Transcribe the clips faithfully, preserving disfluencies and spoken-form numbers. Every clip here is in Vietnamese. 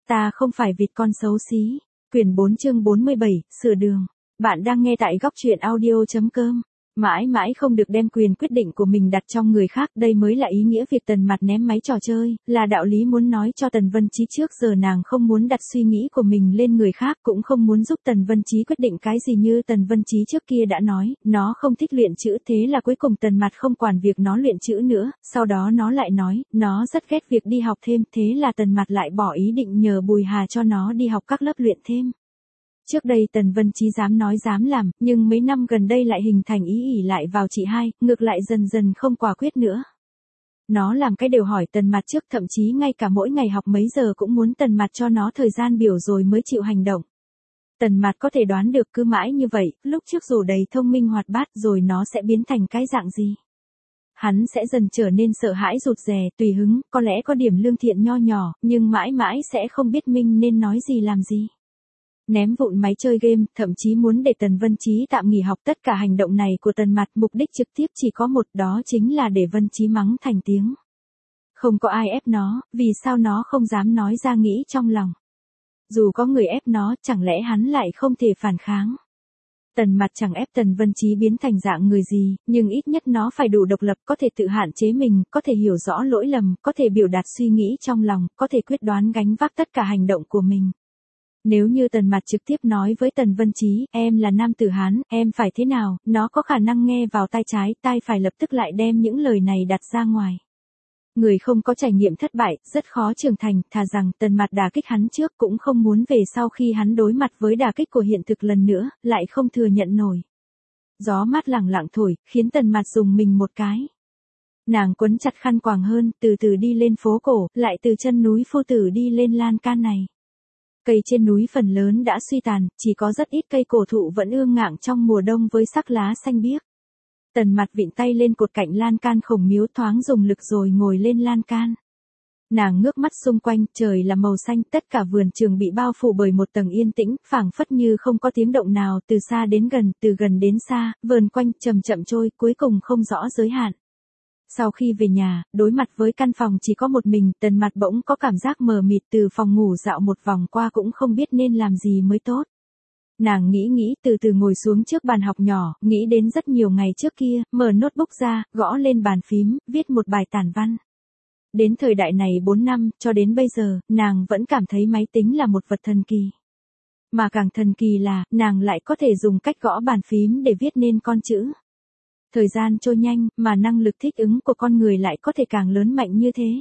Ta không phải vịt con xấu xí. Quyển bốn chương bốn mươi bảy, sửa đường. Bạn đang nghe tại góc truyện audio chấm com. Mãi mãi không được đem quyền quyết định của mình đặt trong người khác, đây mới là ý nghĩa việc Tần Mạt ném máy trò chơi, là đạo lý muốn nói cho Tần Vân Chí trước giờ nàng không muốn đặt suy nghĩ của mình lên người khác, cũng không muốn giúp Tần Vân Chí quyết định cái gì như Tần Vân Chí trước kia đã nói, nó không thích luyện chữ, thế là cuối cùng Tần Mạt không quản việc nó luyện chữ nữa, sau đó nó lại nói, nó rất ghét việc đi học thêm, thế là Tần Mạt lại bỏ ý định nhờ Bùi Hà cho nó đi học các lớp luyện thêm. Trước đây Tần Vân Chí dám nói dám làm, nhưng mấy năm gần đây lại hình thành ý ỉ lại vào chị hai, ngược lại dần dần không quả quyết nữa. Nó làm cái đều hỏi Tần Mạt trước, thậm chí ngay cả mỗi ngày học mấy giờ cũng muốn Tần Mạt cho nó thời gian biểu rồi mới chịu hành động. Tần Mạt có thể đoán được cứ mãi như vậy, lúc trước dù đầy thông minh hoạt bát rồi nó sẽ biến thành cái dạng gì. Hắn sẽ dần trở nên sợ hãi rụt rè, tùy hứng, có lẽ có điểm lương thiện nho nhỏ, nhưng mãi mãi sẽ không biết mình nên nói gì làm gì. Ném vụn máy chơi game, thậm chí muốn để Tần Vân Chí tạm nghỉ học, tất cả hành động này của Tần Mạt mục đích trực tiếp chỉ có một, đó chính là để Vân Chí mắng thành tiếng. Không có ai ép nó, vì sao nó không dám nói ra nghĩ trong lòng. Dù có người ép nó, chẳng lẽ hắn lại không thể phản kháng. Tần Mạt chẳng ép Tần Vân Chí biến thành dạng người gì, nhưng ít nhất nó phải đủ độc lập, có thể tự hạn chế mình, có thể hiểu rõ lỗi lầm, có thể biểu đạt suy nghĩ trong lòng, có thể quyết đoán gánh vác tất cả hành động của mình. Nếu như Tần Mạt trực tiếp nói với Tần Vân Chí, em là nam tử Hán, em phải thế nào, nó có khả năng nghe vào tai trái, tai phải lập tức lại đem những lời này đặt ra ngoài. Người không có trải nghiệm thất bại, rất khó trưởng thành, thà rằng Tần Mạt đả kích hắn trước, cũng không muốn về sau khi hắn đối mặt với đả kích của hiện thực lần nữa, lại không thừa nhận nổi. Gió mát lẳng lặng thổi, khiến Tần Mạt dùng mình một cái. Nàng quấn chặt khăn quàng hơn, từ từ đi lên phố cổ, lại từ chân núi Phu Tử đi lên lan can này. Cây trên núi phần lớn đã suy tàn, chỉ có rất ít cây cổ thụ vẫn ương ngạng trong mùa đông với sắc lá xanh biếc. Tần Mạt vịn tay lên cột cạnh lan can khổng miếu, thoáng dùng lực rồi ngồi lên lan can. Nàng ngước mắt xung quanh, trời là màu xanh, tất cả vườn trường bị bao phủ bởi một tầng yên tĩnh, phảng phất như không có tiếng động nào, từ xa đến gần, từ gần đến xa, vườn quanh chậm chậm trôi, cuối cùng không rõ giới hạn. Sau khi về nhà, đối mặt với căn phòng chỉ có một mình, Tần Mạt bỗng có cảm giác mờ mịt, từ phòng ngủ dạo một vòng qua cũng không biết nên làm gì mới tốt. Nàng nghĩ nghĩ, từ từ ngồi xuống trước bàn học nhỏ, nghĩ đến rất nhiều ngày trước kia, mở notebook ra, gõ lên bàn phím, viết một bài tản văn. Đến thời đại này bốn năm, cho đến bây giờ, nàng vẫn cảm thấy máy tính là một vật thần kỳ. Mà càng thần kỳ là, nàng lại có thể dùng cách gõ bàn phím để viết nên con chữ. Thời gian trôi nhanh, mà năng lực thích ứng của con người lại có thể càng lớn mạnh như thế.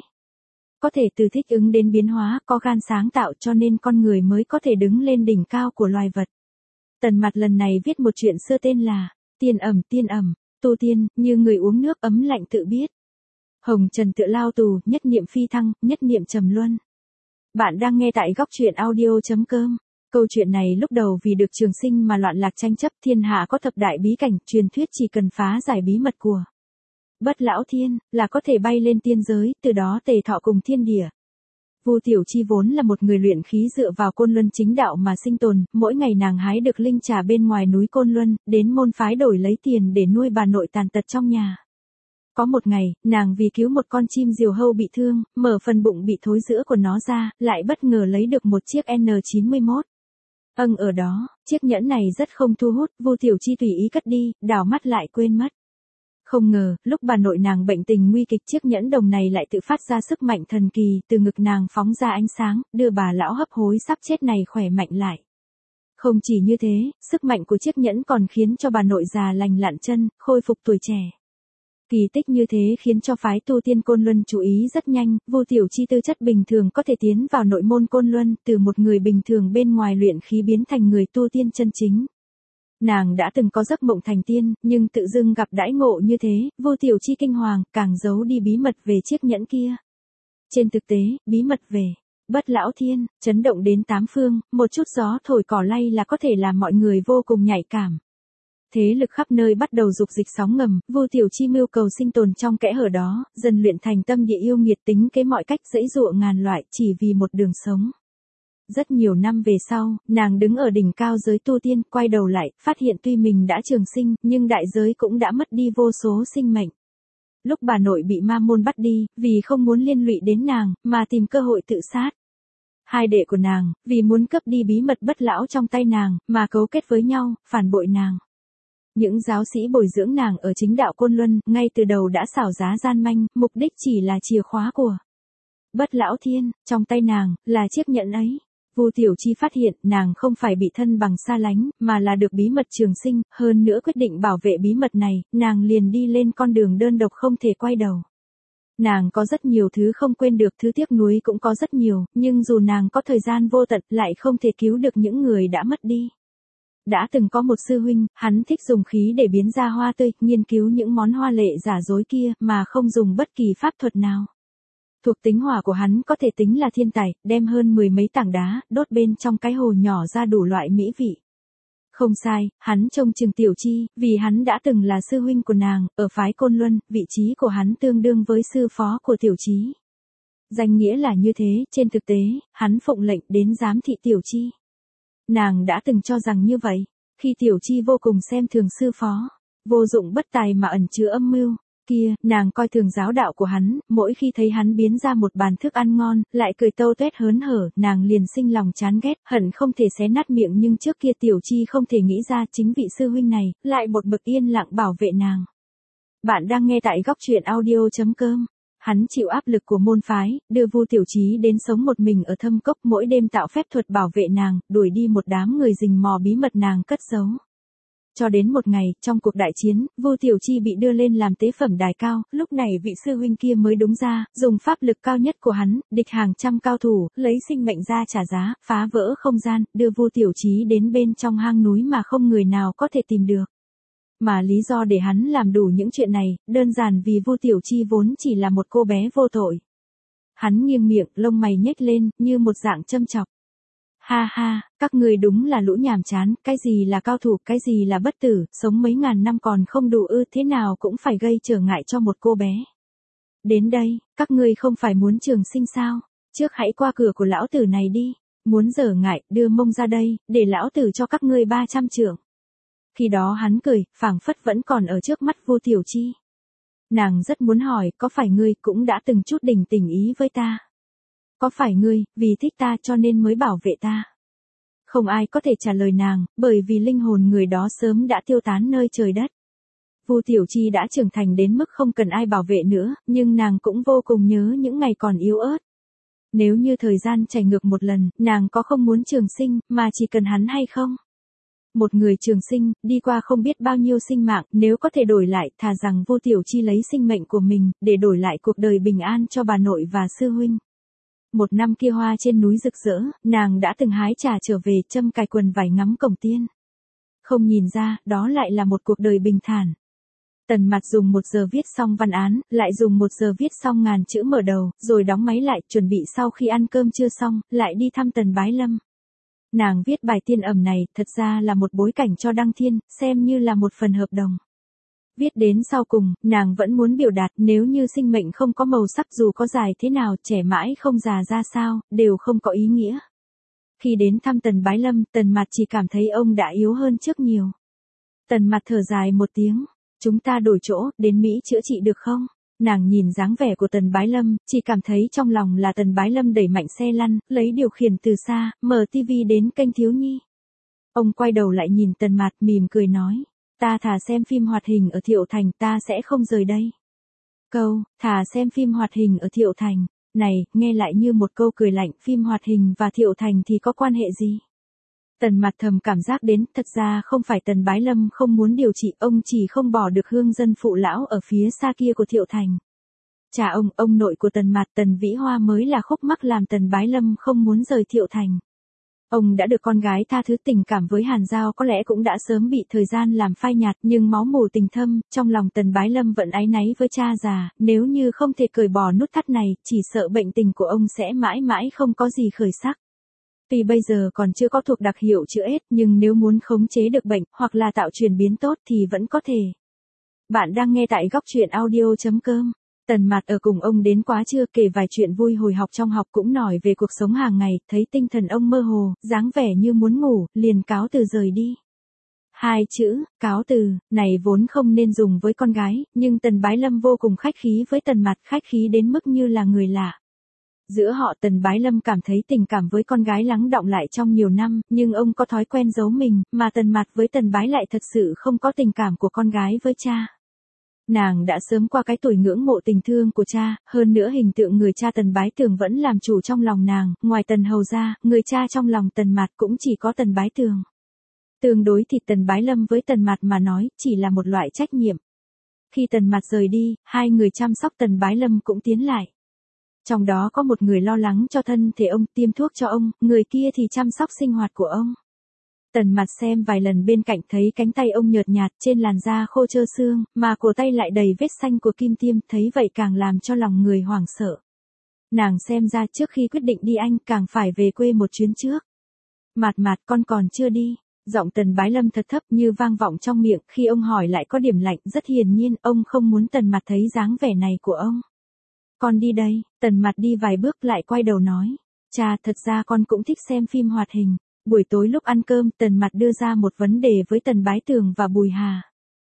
Có thể từ thích ứng đến biến hóa, có gan sáng tạo, cho nên con người mới có thể đứng lên đỉnh cao của loài vật. Tần Mạt lần này viết một chuyện xưa tên là Tiên ẩm tiên ẩm, tu tiên, như người uống nước ấm lạnh tự biết. Hồng trần tựa lao tù, nhất niệm phi thăng, nhất niệm trầm luân. Bạn đang nghe tại góc truyện audio chấm com. Câu chuyện này lúc đầu vì được trường sinh mà loạn lạc tranh chấp, thiên hạ có thập đại bí cảnh, truyền thuyết chỉ cần phá giải bí mật của Bất Lão Thiên, là có thể bay lên tiên giới, từ đó tề thọ cùng thiên địa. Vu Tiểu Chi vốn là một người luyện khí dựa vào Côn Luân chính đạo mà sinh tồn, mỗi ngày nàng hái được linh trà bên ngoài núi Côn Luân, đến môn phái đổi lấy tiền để nuôi bà nội tàn tật trong nhà. Có một ngày, nàng vì cứu một con chim diều hâu bị thương, mở phần bụng bị thối rữa của nó ra, lại bất ngờ lấy được một chiếc N chín mươi mốt. Âng ở đó, chiếc nhẫn này rất không thu hút, Vu Tiểu Chi tùy ý cất đi, đảo mắt lại quên mất. Không ngờ, lúc bà nội nàng bệnh tình nguy kịch, chiếc nhẫn đồng này lại tự phát ra sức mạnh thần kỳ, từ ngực nàng phóng ra ánh sáng, đưa bà lão hấp hối sắp chết này khỏe mạnh lại. Không chỉ như thế, sức mạnh của chiếc nhẫn còn khiến cho bà nội già lành lặn chân, khôi phục tuổi trẻ. Kỳ tích như thế khiến cho phái tu tiên Côn Luân chú ý rất nhanh, Vu Tiểu Chi tư chất bình thường có thể tiến vào nội môn Côn Luân, từ một người bình thường bên ngoài luyện khí biến thành người tu tiên chân chính. Nàng đã từng có giấc mộng thành tiên, nhưng tự dưng gặp đãi ngộ như thế, Vu Tiểu Chi kinh hoàng, càng giấu đi bí mật về chiếc nhẫn kia. Trên thực tế, bí mật về Bất Lão Thiên, chấn động đến tám phương, một chút gió thổi cỏ lay là có thể làm mọi người vô cùng nhạy cảm. Thế lực khắp nơi bắt đầu dục dịch sóng ngầm, Vu Tiểu Chi mưu cầu sinh tồn trong kẽ hở đó, dần luyện thành tâm địa yêu nghiệt, tính kế mọi cách dẫy dụa ngàn loại, chỉ vì một đường sống. Rất nhiều năm về sau, nàng đứng ở đỉnh cao giới tu tiên, quay đầu lại, phát hiện tuy mình đã trường sinh, nhưng đại giới cũng đã mất đi vô số sinh mệnh. Lúc bà nội bị ma môn bắt đi, vì không muốn liên lụy đến nàng, mà tìm cơ hội tự sát. Hai đệ của nàng, vì muốn cướp đi bí mật bất lão trong tay nàng, mà cấu kết với nhau, phản bội nàng. Những giáo sĩ bồi dưỡng nàng ở chính đạo Côn Luân, ngay từ đầu đã xảo giá gian manh, mục đích chỉ là chìa khóa của Bất Lão Thiên, trong tay nàng, là chiếc nhẫn ấy. Vu Tiểu Chi phát hiện nàng không phải bị thân bằng xa lánh, mà là được bí mật trường sinh, hơn nữa quyết định bảo vệ bí mật này, nàng liền đi lên con đường đơn độc không thể quay đầu. Nàng có rất nhiều thứ không quên được, thứ tiếc nuối cũng có rất nhiều, nhưng dù nàng có thời gian vô tận, lại không thể cứu được những người đã mất đi. Đã từng có một sư huynh, hắn thích dùng khí để biến ra hoa tươi, nghiên cứu những món hoa lệ giả dối kia, mà không dùng bất kỳ pháp thuật nào. Thuộc tính hỏa của hắn có thể tính là thiên tài, đem hơn mười mấy tảng đá, đốt bên trong cái hồ nhỏ ra đủ loại mỹ vị. Không sai, hắn trông chừng Tiểu Chi, vì hắn đã từng là sư huynh của nàng, ở phái Côn Luân, vị trí của hắn tương đương với sư phó của Tiểu Chi. Danh nghĩa là như thế, trên thực tế, hắn phụng lệnh đến giám thị Tiểu Chi. Nàng đã từng cho rằng như vậy, khi Tiểu Chi vô cùng xem thường sư phó, vô dụng bất tài mà ẩn chứa âm mưu. Kia, nàng coi thường giáo đạo của hắn, mỗi khi thấy hắn biến ra một bàn thức ăn ngon, lại cười tâu tuét hớn hở, nàng liền sinh lòng chán ghét, hận không thể xé nát miệng, nhưng trước kia Tiểu Chi không thể nghĩ ra chính vị sư huynh này, lại một mực yên lặng bảo vệ nàng. Bạn đang nghe tại góc truyện audio chấm com. Hắn chịu áp lực của môn phái, đưa Vu Tiểu Chí đến sống một mình ở thâm cốc, mỗi đêm tạo phép thuật bảo vệ nàng, đuổi đi một đám người rình mò bí mật nàng cất giấu. Cho đến một ngày, trong cuộc đại chiến, Vu Tiểu Chi bị đưa lên làm tế phẩm đài cao, lúc này vị sư huynh kia mới đúng ra, dùng pháp lực cao nhất của hắn, địch hàng trăm cao thủ, lấy sinh mệnh ra trả giá, phá vỡ không gian, đưa Vu Tiểu Chi đến bên trong hang núi mà không người nào có thể tìm được. Mà lý do để hắn làm đủ những chuyện này, đơn giản vì Vu Tiểu Chi vốn chỉ là một cô bé vô tội. Hắn nghiêng miệng, lông mày nhếch lên, như một dạng châm chọc. Ha ha, các người đúng là lũ nhàm chán, cái gì là cao thủ, cái gì là bất tử, sống mấy ngàn năm còn không đủ ư, thế nào cũng phải gây trở ngại cho một cô bé. Đến đây, các ngươi không phải muốn trường sinh sao, trước hãy qua cửa của lão tử này đi, muốn giở ngại, đưa mông ra đây, để lão tử cho các ngươi ba trăm trượng. Khi đó hắn cười, phảng phất vẫn còn ở trước mắt Vu Tiểu Chi. Nàng rất muốn hỏi, có phải ngươi cũng đã từng chút đỉnh tình ý với ta? Có phải ngươi, vì thích ta cho nên mới bảo vệ ta? Không ai có thể trả lời nàng, bởi vì linh hồn người đó sớm đã tiêu tán nơi trời đất. Vu Tiểu Chi đã trưởng thành đến mức không cần ai bảo vệ nữa, nhưng nàng cũng vô cùng nhớ những ngày còn yếu ớt. Nếu như thời gian chảy ngược một lần, nàng có không muốn trường sinh, mà chỉ cần hắn hay không? Một người trường sinh, đi qua không biết bao nhiêu sinh mạng, nếu có thể đổi lại, thà rằng Vu Tiểu Chi lấy sinh mệnh của mình, để đổi lại cuộc đời bình an cho bà nội và sư huynh. Một năm kia hoa trên núi rực rỡ, nàng đã từng hái trà trở về, châm cài quần vải ngắm cổng tiên. Không nhìn ra, đó lại là một cuộc đời bình thản. Tần Mặt dùng một giờ viết xong văn án, lại dùng một giờ viết xong ngàn chữ mở đầu, rồi đóng máy lại, chuẩn bị sau khi ăn cơm trưa xong, lại đi thăm Tần Bái Lâm. Nàng viết bài tiên ẩm này, thật ra là một bối cảnh cho Đăng Thiên, xem như là một phần hợp đồng. Viết đến sau cùng, nàng vẫn muốn biểu đạt, nếu như sinh mệnh không có màu sắc, dù có dài thế nào, trẻ mãi không già ra sao, đều không có ý nghĩa. Khi đến thăm Tần Bái Lâm, Tần Mặt chỉ cảm thấy ông đã yếu hơn trước nhiều. Tần Mặt thở dài một tiếng, chúng ta đổi chỗ, đến Mỹ chữa trị được không? Nàng nhìn dáng vẻ của Tần Bái Lâm, chỉ cảm thấy trong lòng là Tần Bái Lâm đẩy mạnh xe lăn, lấy điều khiển từ xa, mở tivi đến kênh thiếu nhi. Ông quay đầu lại nhìn Tần Mạt, mỉm cười nói, ta thà xem phim hoạt hình ở Thiệu Thành, ta sẽ không rời đây. Câu, thà xem phim hoạt hình ở Thiệu Thành, này, nghe lại như một câu cười lạnh, phim hoạt hình và Thiệu Thành thì có quan hệ gì? Tần Mặt thầm cảm giác đến, thật ra không phải Tần Bái Lâm không muốn điều trị, ông chỉ không bỏ được hương dân phụ lão ở phía xa kia của Thiệu Thành. Cha ông, ông nội của Tần Mặt, Tần Vĩ Hoa mới là khúc mắc làm Tần Bái Lâm không muốn rời Thiệu Thành. Ông đã được con gái tha thứ, tình cảm với Hàn Giao có lẽ cũng đã sớm bị thời gian làm phai nhạt, nhưng máu mù tình thâm, trong lòng Tần Bái Lâm vẫn áy náy với cha già, nếu như không thể cởi bỏ nút thắt này, chỉ sợ bệnh tình của ông sẽ mãi mãi không có gì khởi sắc. Tuy bây giờ còn chưa có thuộc đặc hiệu chữa ết, nhưng nếu muốn khống chế được bệnh, hoặc là tạo chuyển biến tốt thì vẫn có thể. Bạn đang nghe tại góc truyện audio chấm com. Tần Mạt ở cùng ông đến quá trưa, kể vài chuyện vui hồi học trong học, cũng nói về cuộc sống hàng ngày, thấy tinh thần ông mơ hồ, dáng vẻ như muốn ngủ, liền cáo từ rời đi. Hai chữ, cáo từ, này vốn không nên dùng với con gái, nhưng Tần Bái Lâm vô cùng khách khí với Tần Mạt, khách khí đến mức như là người lạ. Giữa họ Tần Bái Lâm cảm thấy tình cảm với con gái lắng đọng lại trong nhiều năm, nhưng ông có thói quen giấu mình, mà Tần Mạt với Tần Bái lại thật sự không có tình cảm của con gái với cha. Nàng đã sớm qua cái tuổi ngưỡng mộ tình thương của cha, hơn nữa hình tượng người cha Tần Bái Tường vẫn làm chủ trong lòng nàng, ngoài Tần Hầu ra, người cha trong lòng Tần Mạt cũng chỉ có Tần Bái Tường. Tương đối thì Tần Bái Lâm với Tần Mạt mà nói, chỉ là một loại trách nhiệm. Khi Tần Mạt rời đi, hai người chăm sóc Tần Bái Lâm cũng tiến lại. Trong đó có một người lo lắng cho thân thể ông, tiêm thuốc cho ông, người kia thì chăm sóc sinh hoạt của ông. Tần Mạt xem vài lần bên cạnh thấy cánh tay ông nhợt nhạt, trên làn da khô trơ xương, mà cổ tay lại đầy vết xanh của kim tiêm, thấy vậy càng làm cho lòng người hoảng sợ. Nàng xem ra trước khi quyết định đi Anh càng phải về quê một chuyến trước. Mạt Mạt, con còn chưa đi. Giọng Tần Bái Lâm thật thấp như vang vọng trong miệng, khi ông hỏi lại có điểm lạnh, rất hiển nhiên, ông không muốn Tần Mạt thấy dáng vẻ này của ông. Con đi đây. Tần Mạt đi vài bước lại quay đầu nói. Cha, thật ra con cũng thích xem phim hoạt hình. Buổi tối lúc ăn cơm, Tần Mạt đưa ra một vấn đề với Tần Bái Tường và Bùi Hà.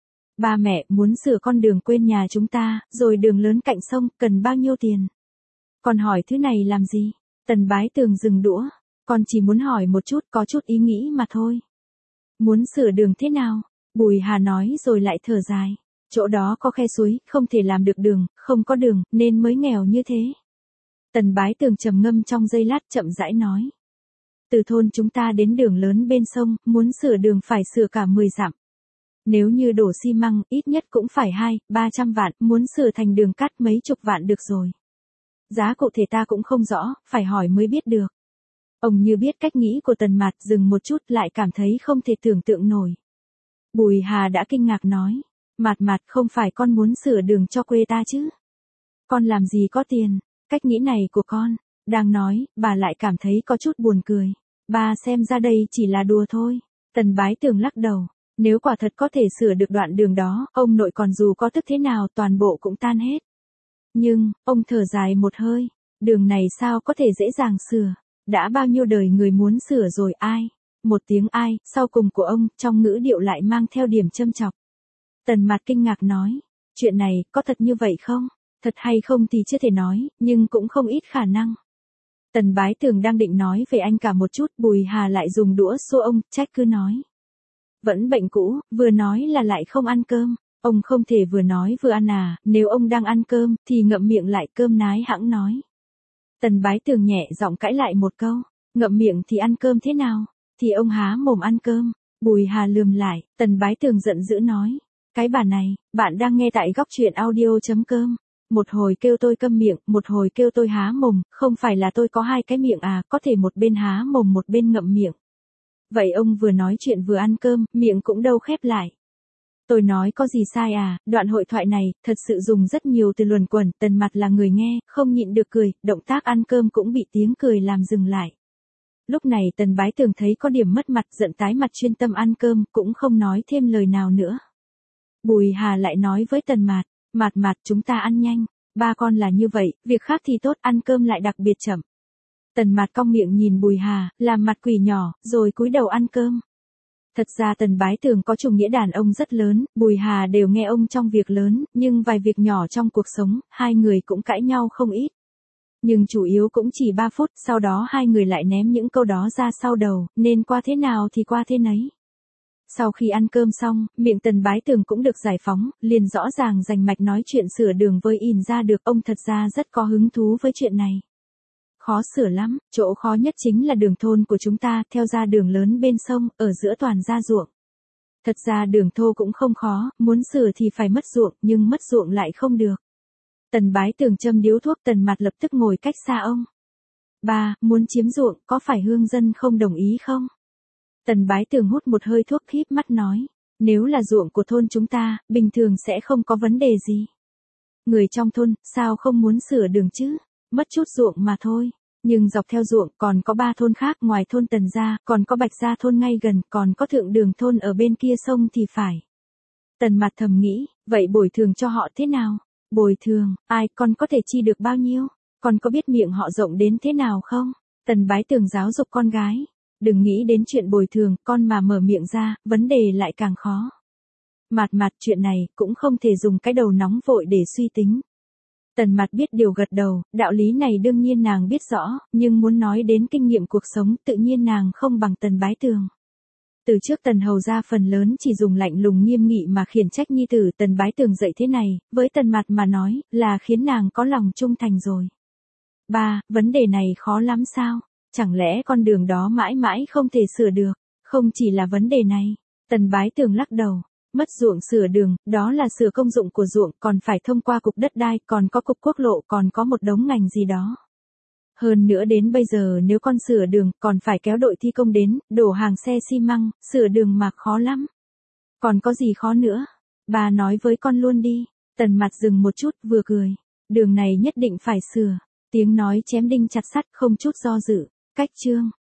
Ba mẹ muốn sửa con đường quên nhà chúng ta, rồi đường lớn cạnh sông, cần bao nhiêu tiền? Con hỏi thứ này làm gì? Tần Bái Tường dừng đũa. Con chỉ muốn hỏi một chút, có chút ý nghĩ mà thôi. Muốn sửa đường thế nào? Bùi Hà nói rồi lại thở dài. Chỗ đó có khe suối, không thể làm được đường, không có đường, nên mới nghèo như thế. Tần Bái Tường trầm ngâm trong giây lát chậm rãi nói. Từ thôn chúng ta đến đường lớn bên sông, muốn sửa đường phải sửa cả mười dặm. Nếu như đổ xi măng, ít nhất cũng phải hai, ba trăm vạn, muốn sửa thành đường cát mấy chục vạn được rồi. Giá cụ thể ta cũng không rõ, phải hỏi mới biết được. Ông như biết cách nghĩ của Tần Mạt, dừng một chút lại cảm thấy không thể tưởng tượng nổi. Bùi Hà đã kinh ngạc nói. Mạt Mạt, không phải con muốn sửa đường cho quê ta chứ? Con làm gì có tiền? Cách nghĩ này của con. Đang nói, bà lại cảm thấy có chút buồn cười. Ba xem ra đây chỉ là đùa thôi. Tần Bái Tường lắc đầu. Nếu quả thật có thể sửa được đoạn đường đó, ông nội còn dù có tức thế nào toàn bộ cũng tan hết. Nhưng, ông thở dài một hơi. Đường này sao có thể dễ dàng sửa? Đã bao nhiêu đời người muốn sửa rồi, ai? Một tiếng ai, sau cùng của ông, trong ngữ điệu lại mang theo điểm châm chọc. Tần Mạt kinh ngạc nói. Chuyện này, có thật như vậy không? Thật hay không thì chưa thể nói, nhưng cũng không ít khả năng. Tần Bái Tường đang định nói về anh cả một chút, Bùi Hà lại dùng đũa xô ông, trách cứ nói. Vẫn bệnh cũ, vừa nói là lại không ăn cơm. Ông không thể vừa nói vừa ăn à, nếu ông đang ăn cơm, thì ngậm miệng lại, cơm nái hãng nói. Tần Bái Tường nhẹ giọng cãi lại một câu. Ngậm miệng thì ăn cơm thế nào? Thì ông há mồm ăn cơm. Bùi Hà lườm lại, Tần Bái Tường giận dữ nói. Cái bà này, bạn đang nghe tại góc truyện audio chấm com. Một hồi kêu tôi câm miệng, một hồi kêu tôi há mồm, không phải là tôi có hai cái miệng à, có thể một bên há mồm một bên ngậm miệng. Vậy ông vừa nói chuyện vừa ăn cơm, miệng cũng đâu khép lại. Tôi nói có gì sai à, đoạn hội thoại này, thật sự dùng rất nhiều từ luẩn quẩn, Tần Mạt là người nghe, không nhịn được cười, động tác ăn cơm cũng bị tiếng cười làm dừng lại. Lúc này Tần Bái Tường thấy có điểm mất mặt, giận tái mặt, chuyên tâm ăn cơm, cũng không nói thêm lời nào nữa. Bùi Hà lại nói với Tần Mạt. Mạt Mạt, chúng ta ăn nhanh. Ba con là như vậy, việc khác thì tốt, ăn cơm lại đặc biệt chậm. Tần Mạt cong miệng nhìn Bùi Hà, làm mặt quỷ nhỏ, rồi cúi đầu ăn cơm. Thật ra Tần Bái Tường có chủ nghĩa đàn ông rất lớn, Bùi Hà đều nghe ông trong việc lớn, nhưng vài việc nhỏ trong cuộc sống, hai người cũng cãi nhau không ít. Nhưng chủ yếu cũng chỉ ba phút, sau đó hai người lại ném những câu đó ra sau đầu, nên qua thế nào thì qua thế nấy. Sau khi ăn cơm xong, miệng Tần Bái Tường cũng được giải phóng, liền rõ ràng rành mạch nói chuyện sửa đường với ỉn ra được, ông thật ra rất có hứng thú với chuyện này. Khó sửa lắm, chỗ khó nhất chính là đường thôn của chúng ta, theo ra đường lớn bên sông, ở giữa toàn ra ruộng. Thật ra đường thô cũng không khó, muốn sửa thì phải mất ruộng, nhưng mất ruộng lại không được. Tần Bái Tường châm điếu thuốc, Tần Mạt lập tức ngồi cách xa ông. Ba, muốn chiếm ruộng, có phải hương dân không đồng ý không? Tần Bái Tường hút một hơi thuốc, híp mắt nói. Nếu là ruộng của thôn chúng ta, bình thường sẽ không có vấn đề gì. Người trong thôn, sao không muốn sửa đường chứ? Mất chút ruộng mà thôi. Nhưng dọc theo ruộng, còn có ba thôn khác, ngoài thôn Tần gia, còn có Bạch gia thôn ngay gần, còn có Thượng Đường thôn ở bên kia sông thì phải. Tần Mạt thầm nghĩ, vậy bồi thường cho họ thế nào? Bồi thường, ai, con có thể chi được bao nhiêu? Con có biết miệng họ rộng đến thế nào không? Tần Bái Tường giáo dục con gái. Đừng nghĩ đến chuyện bồi thường, con mà mở miệng ra, vấn đề lại càng khó. Mạt Mạt, chuyện này, cũng không thể dùng cái đầu nóng vội để suy tính. Tần Mạt biết điều gật đầu, đạo lý này đương nhiên nàng biết rõ, nhưng muốn nói đến kinh nghiệm cuộc sống tự nhiên nàng không bằng Tần Bái Tường. Từ trước Tần Hầu gia phần lớn chỉ dùng lạnh lùng nghiêm nghị mà khiển trách nhi tử, Tần Bái Tường dạy thế này, với Tần Mạt mà nói, là khiến nàng có lòng trung thành rồi. Ba, vấn đề này khó lắm sao? Chẳng lẽ con đường đó mãi mãi không thể sửa được? Không chỉ là vấn đề này. Tần Bái Tường lắc đầu. Mất ruộng sửa đường, đó là sửa công dụng của ruộng, còn phải thông qua cục đất đai, còn có cục quốc lộ, còn có một đống ngành gì đó. Hơn nữa đến bây giờ nếu con sửa đường, còn phải kéo đội thi công đến, đổ hàng xe xi măng, sửa đường mà khó lắm. Còn có gì khó nữa? Bà nói với con luôn đi. Tần Mạt dừng một chút, vừa cười. Đường này nhất định phải sửa. Tiếng nói chém đinh chặt sắt, không chút do dự. Cách chương.